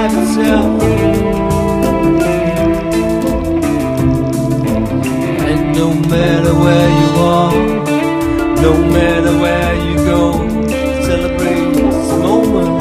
life itself. And no matter where you are, no matter where you go, celebrate this moment.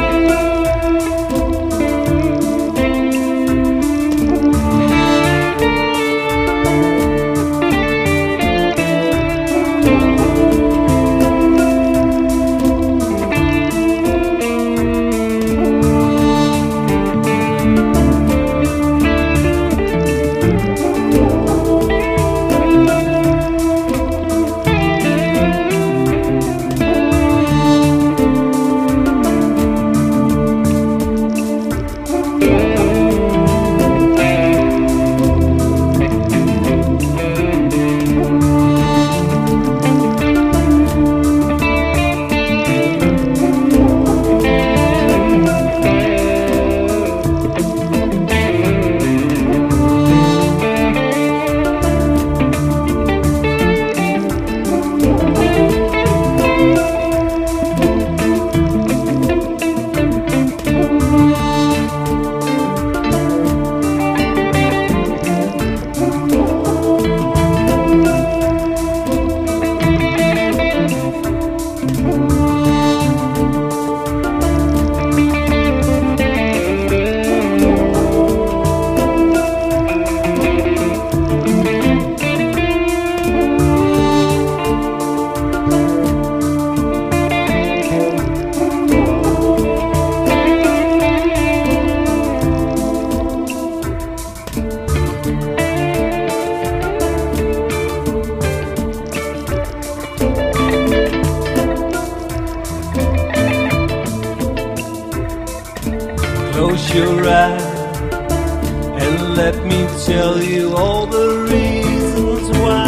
Close your eyes and let me tell you all the reasons why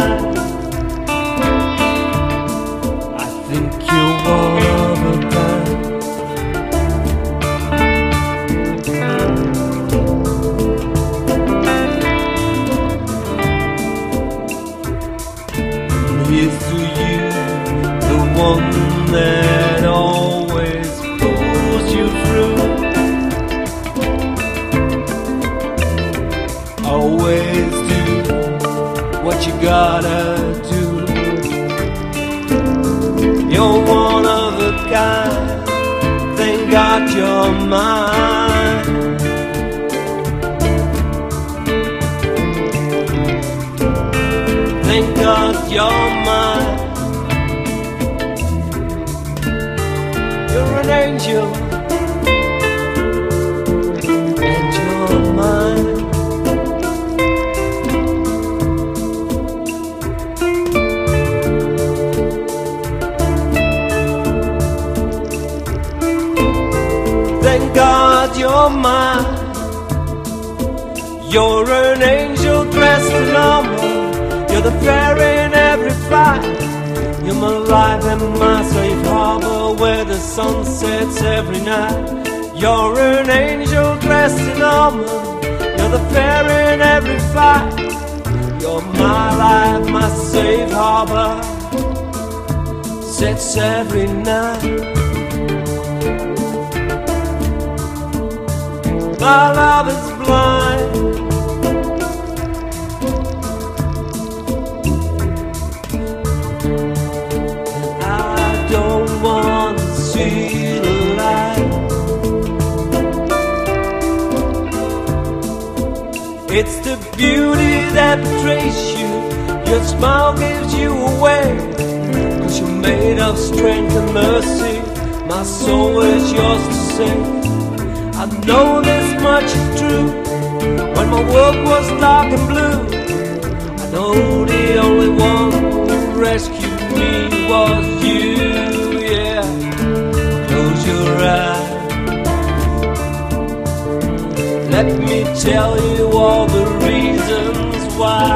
I think you're one of a kind. And here's to you, the one that always pulls you through. Always do what you gotta do. You're one of a kind. Thank God you're mine. Thank God you're mine. You're an angel, and you're mine. Thank God you're mine. You're an angel dressed in armor. You're the fairy in every fight. You're my life and my safe harbor where the sun sets every night. You're an angel dressed in armor. You're the fairy in every fight. You're my life, my safe harbor, sets every night. My love is blind. And I don't want to see the light. It's the beauty that betrays you. Your smile gives you away. 'Cause you're made of strength and mercy. My soul is yours to save. I know this much is true. When my world was dark and blue, I know the only one who rescued me was you, yeah. Close your eyes. Let me tell you all the reasons why.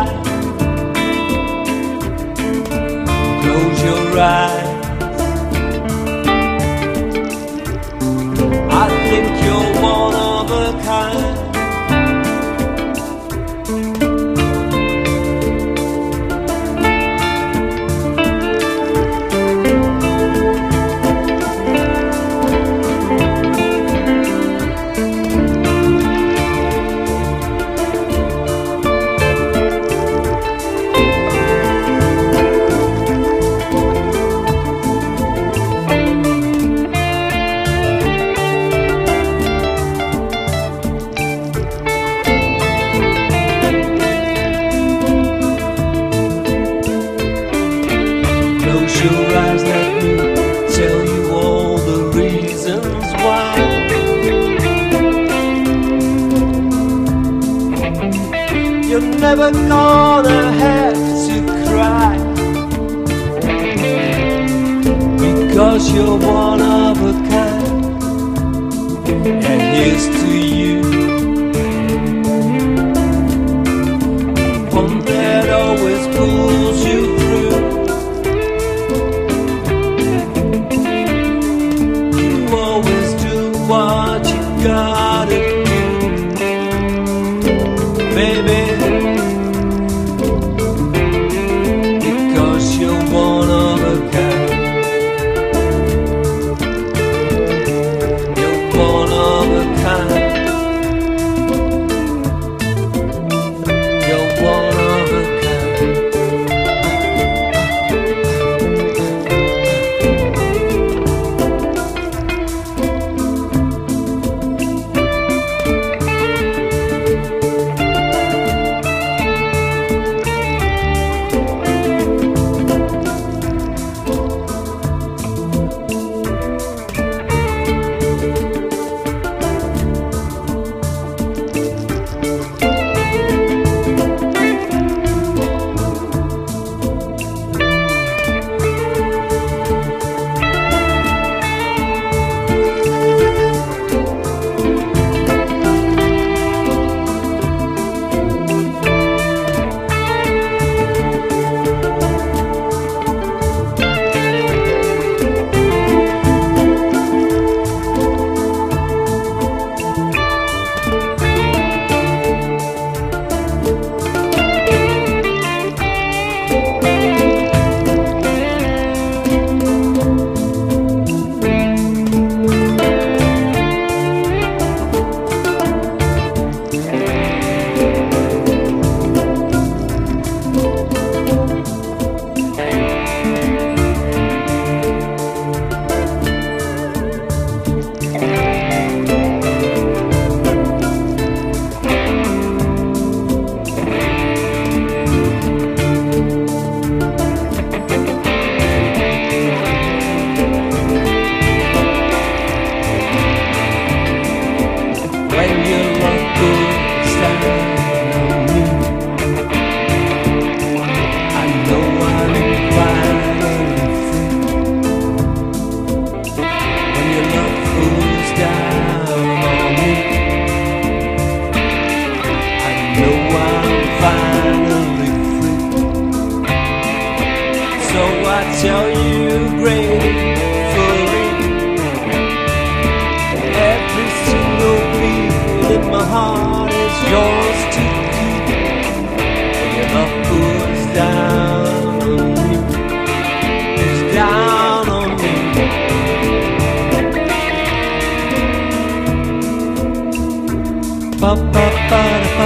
Close your eyes. I think you're one of a kind. reasons why. You're never gonna have to cry, because you're one of a kind. And here's to you, one that always pulls you through. You always do what you gotta do, baby, because you're one of a kind. You're one of a kind. You're one of a kind. When your love goes down on me, I know I'm finally free. When your love goes down on me, I know I'm finally free. So I tell you gratefully, every single beat in my heart is yours to keep. When your love goes down on me, goes down on me. Ba ba ba da ba.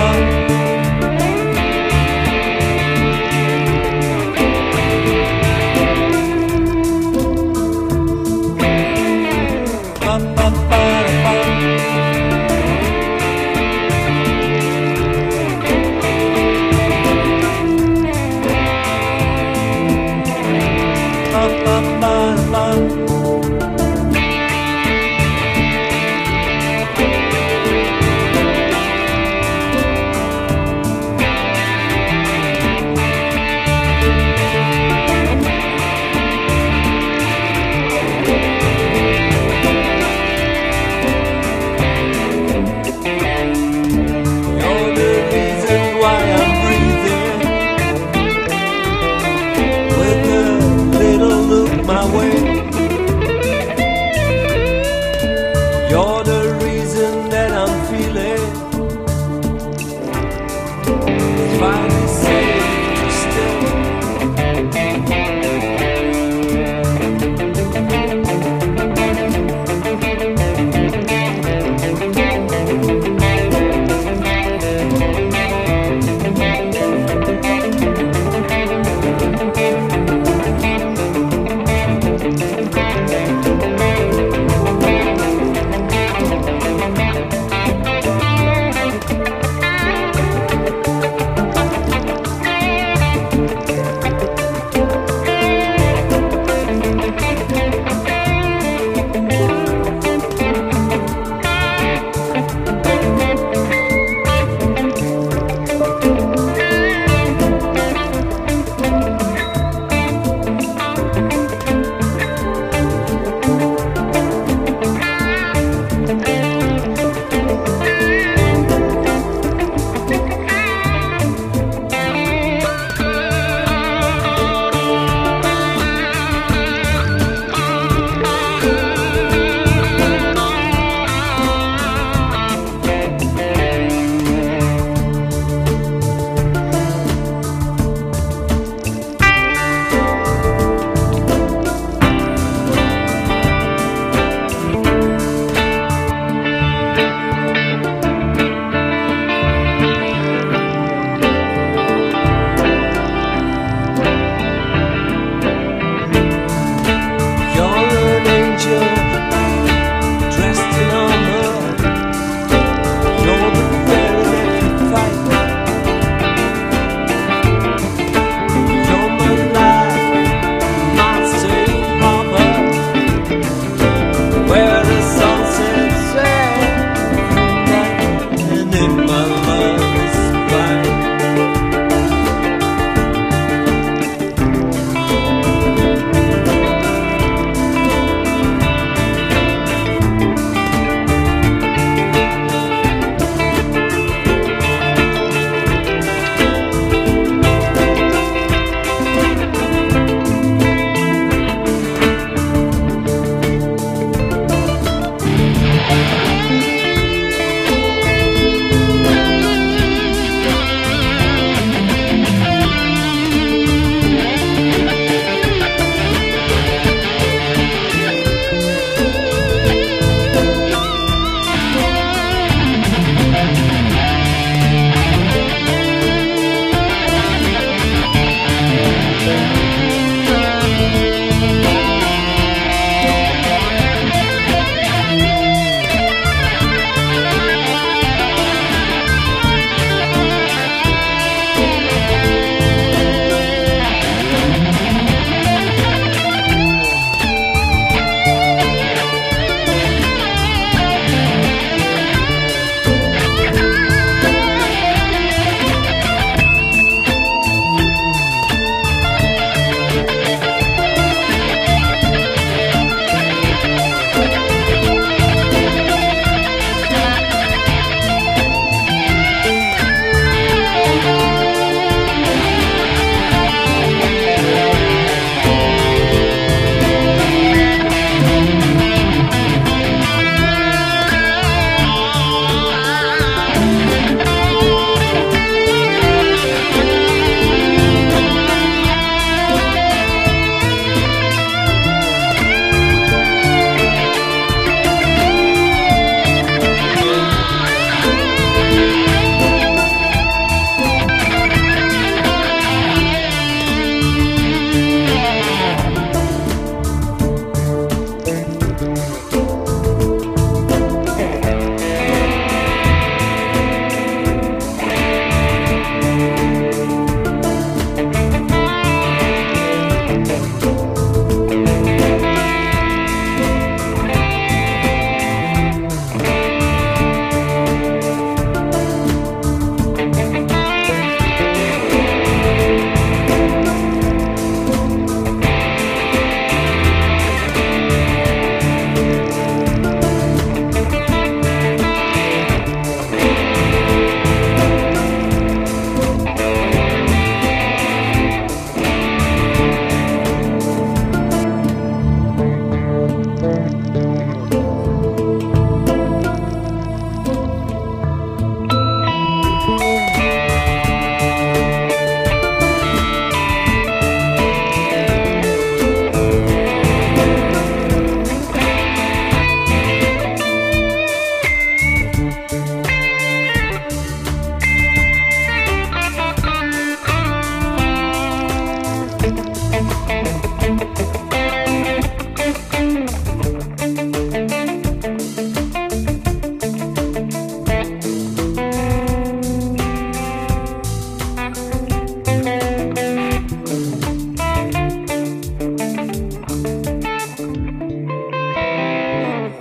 Ba ba ba da ba. Ba ba ba ba.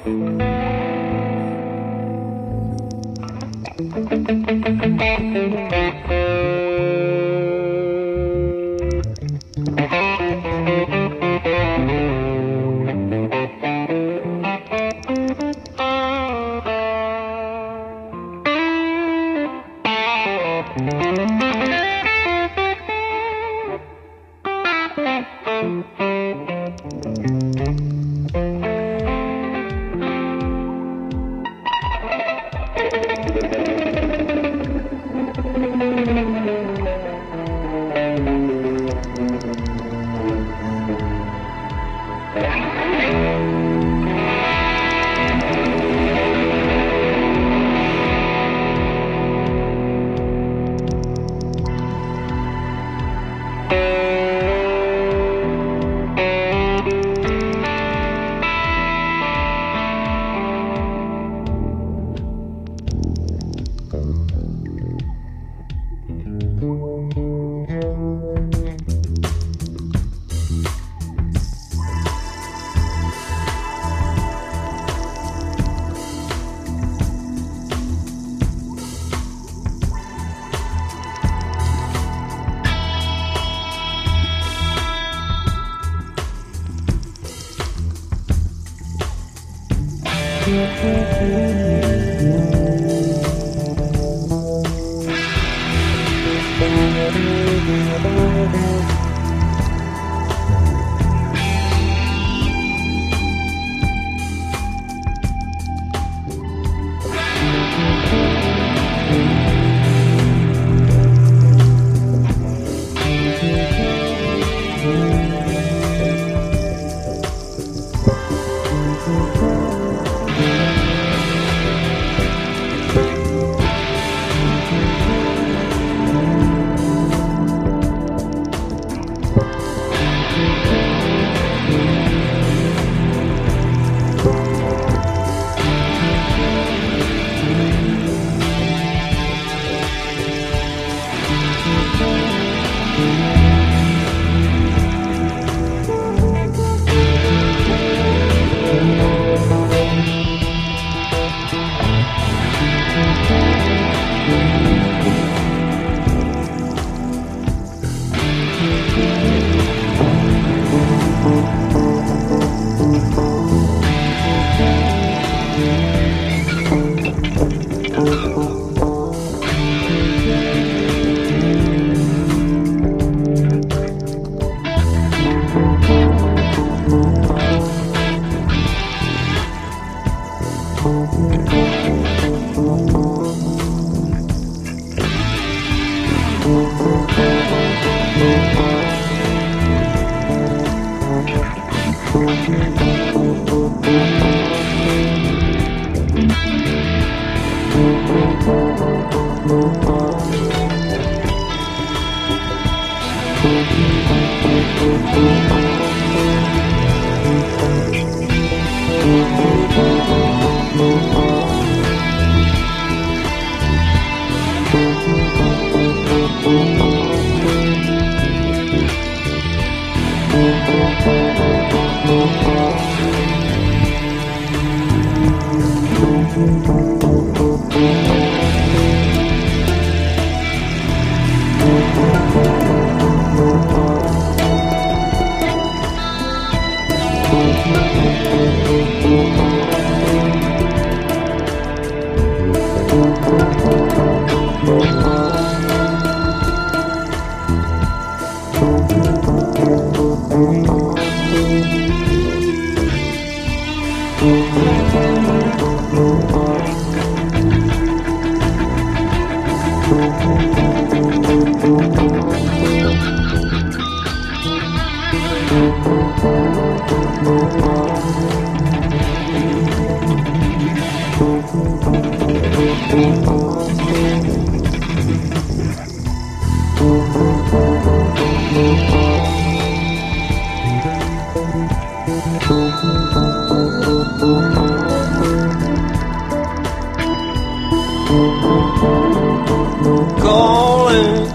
Calling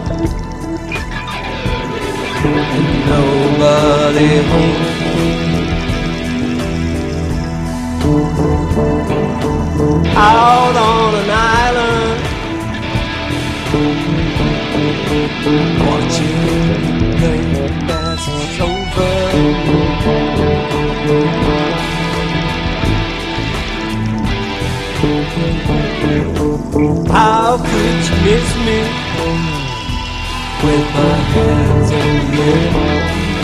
and nobody home. watching the pain passes over. How could you miss me with my hands in the air?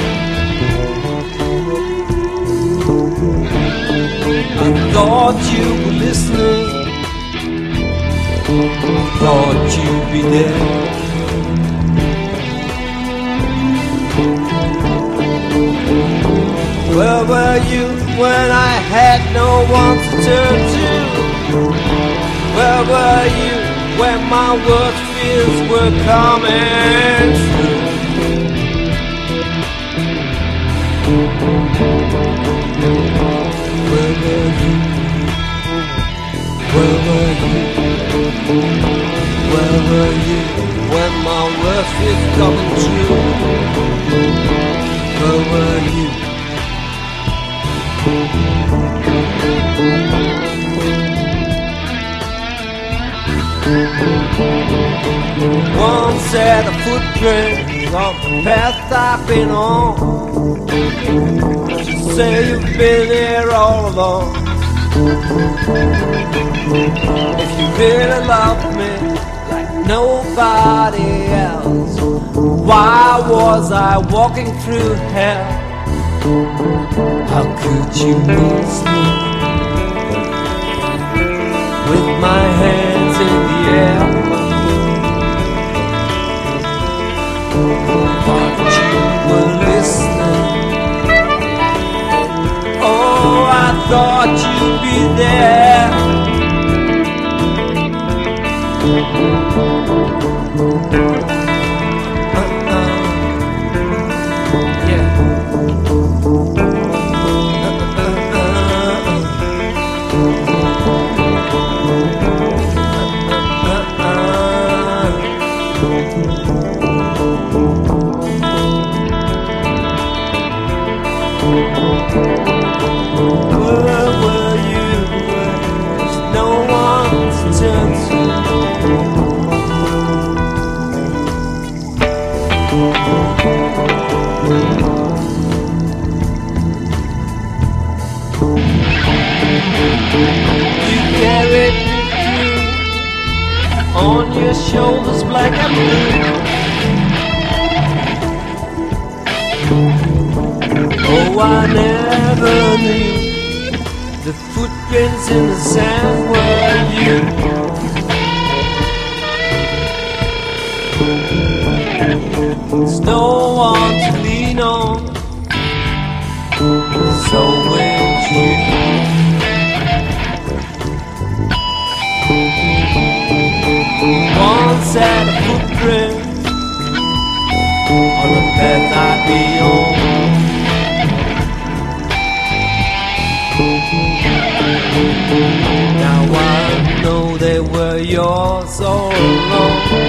I thought you were listening, I thought you'd be there. Where were you when I had no one to turn to? Where were you when my worst fears were coming true? Where were you? Where were you? Where were you when my worst fears coming true? Where were you? One set of footprints on the path I've been on. You say you've been here all along. If you really love me like nobody else, why was I walking through hell? How could you miss me with my hands in the air? Thought you were listening. Oh, I thought you'd be there. Where were you when there's no one to turn to? You carried me through on your shoulders black and blue. Oh, I never knew the footprints in the sand were you. There's no one to lean on, so won't you? One set of footprints on the path I'd be on. Now I know they were yours all along.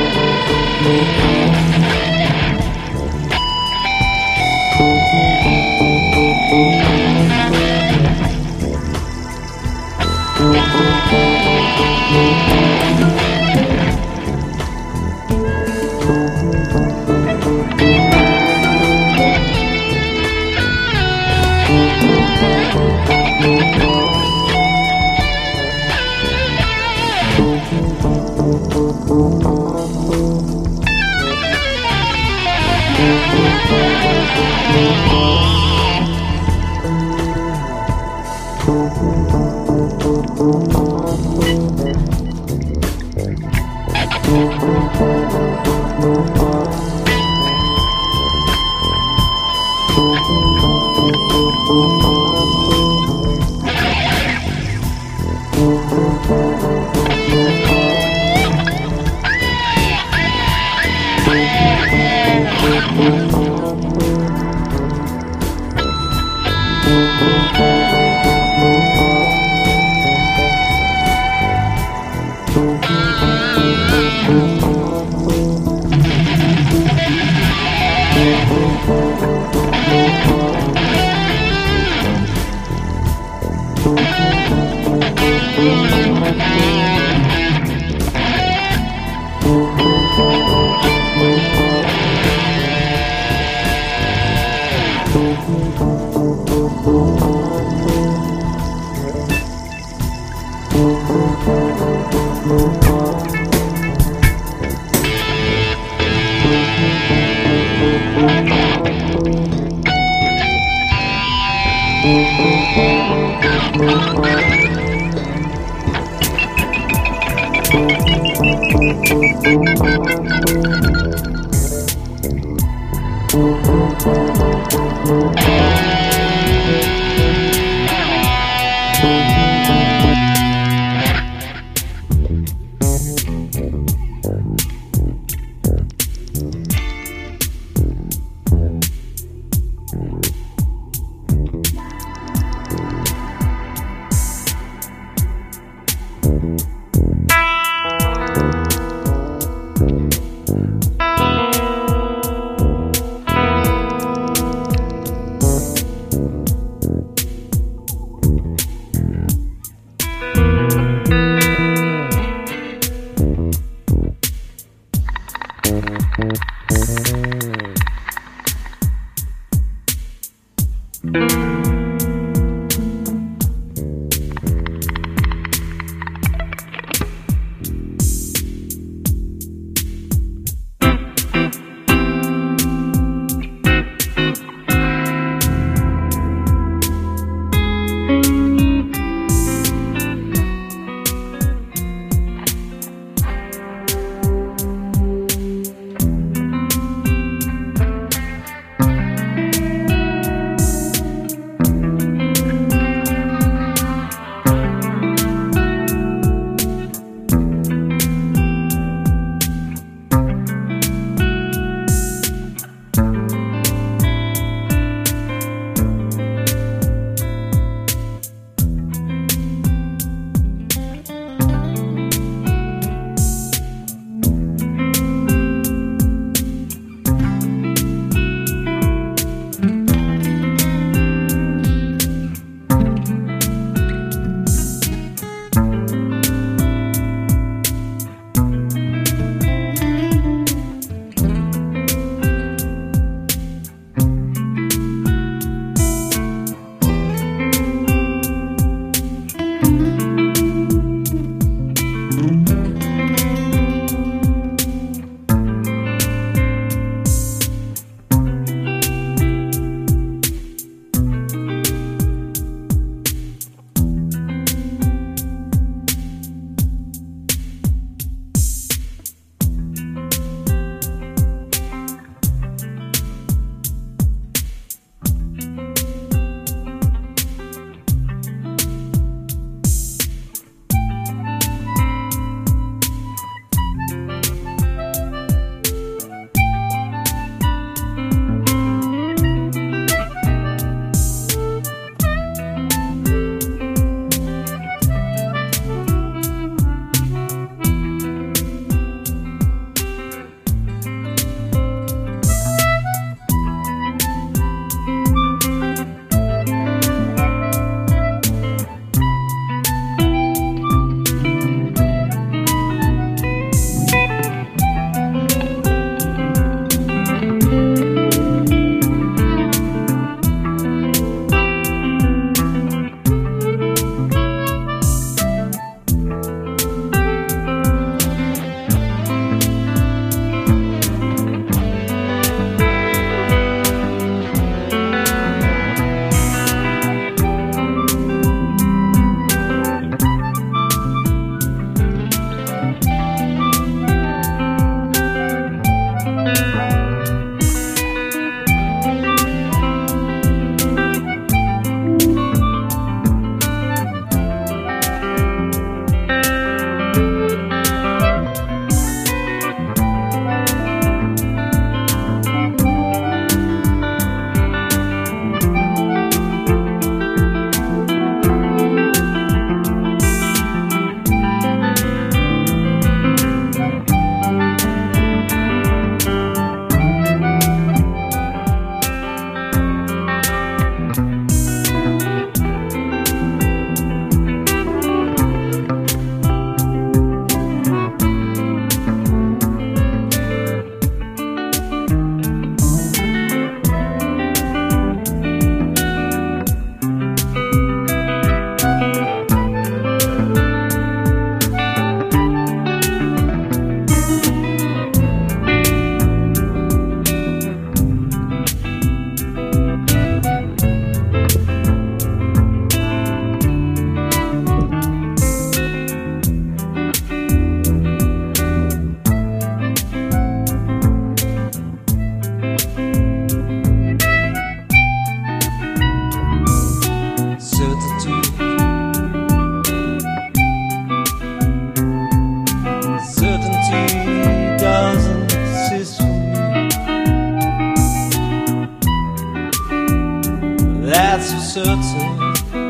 certain.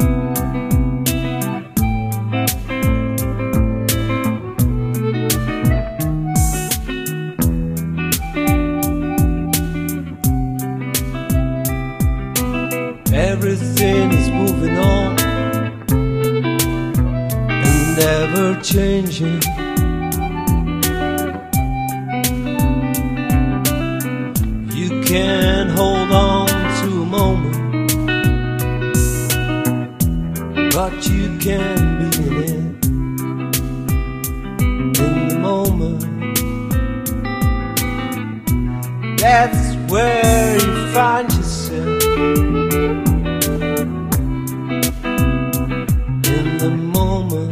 Everything is moving on and ever changing. You can hold on to a moment, but you can't be in it in the moment. That's where you find yourself. The moment,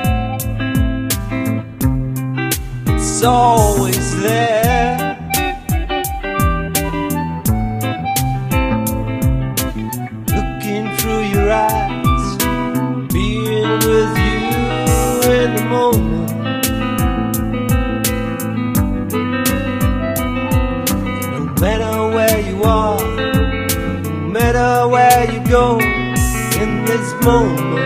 it's always there. Looking through your eyes, being with you in the moment. No matter where you are, no matter where you go, in this moment.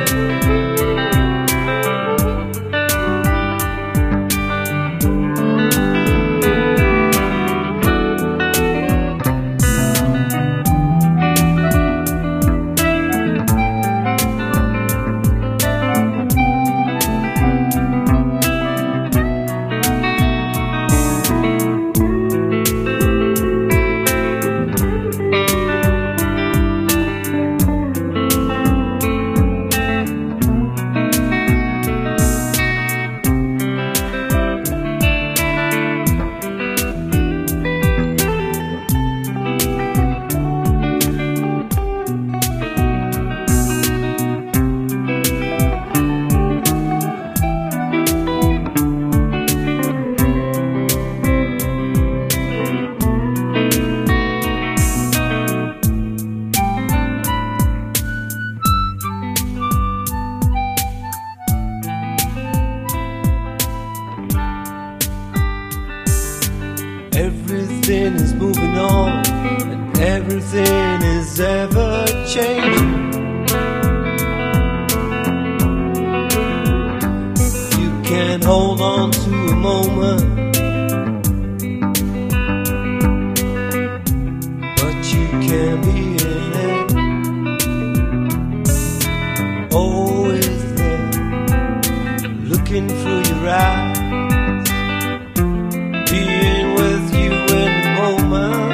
Everything is moving on, and everything is ever changing. You can hold on to a moment, but you can't be in it. Always there, looking through your eyes, being with you in the moment.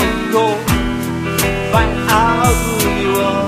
to go find out who you are.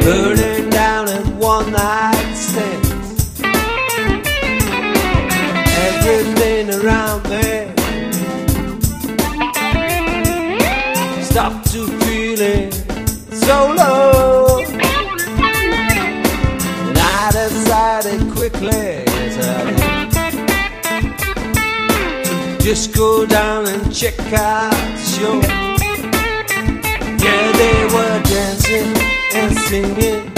burning down at one night stands. Everything around me stopped to feeling so low, and I decided quickly to just go down and check out the show. Yeah, they were dancing and singing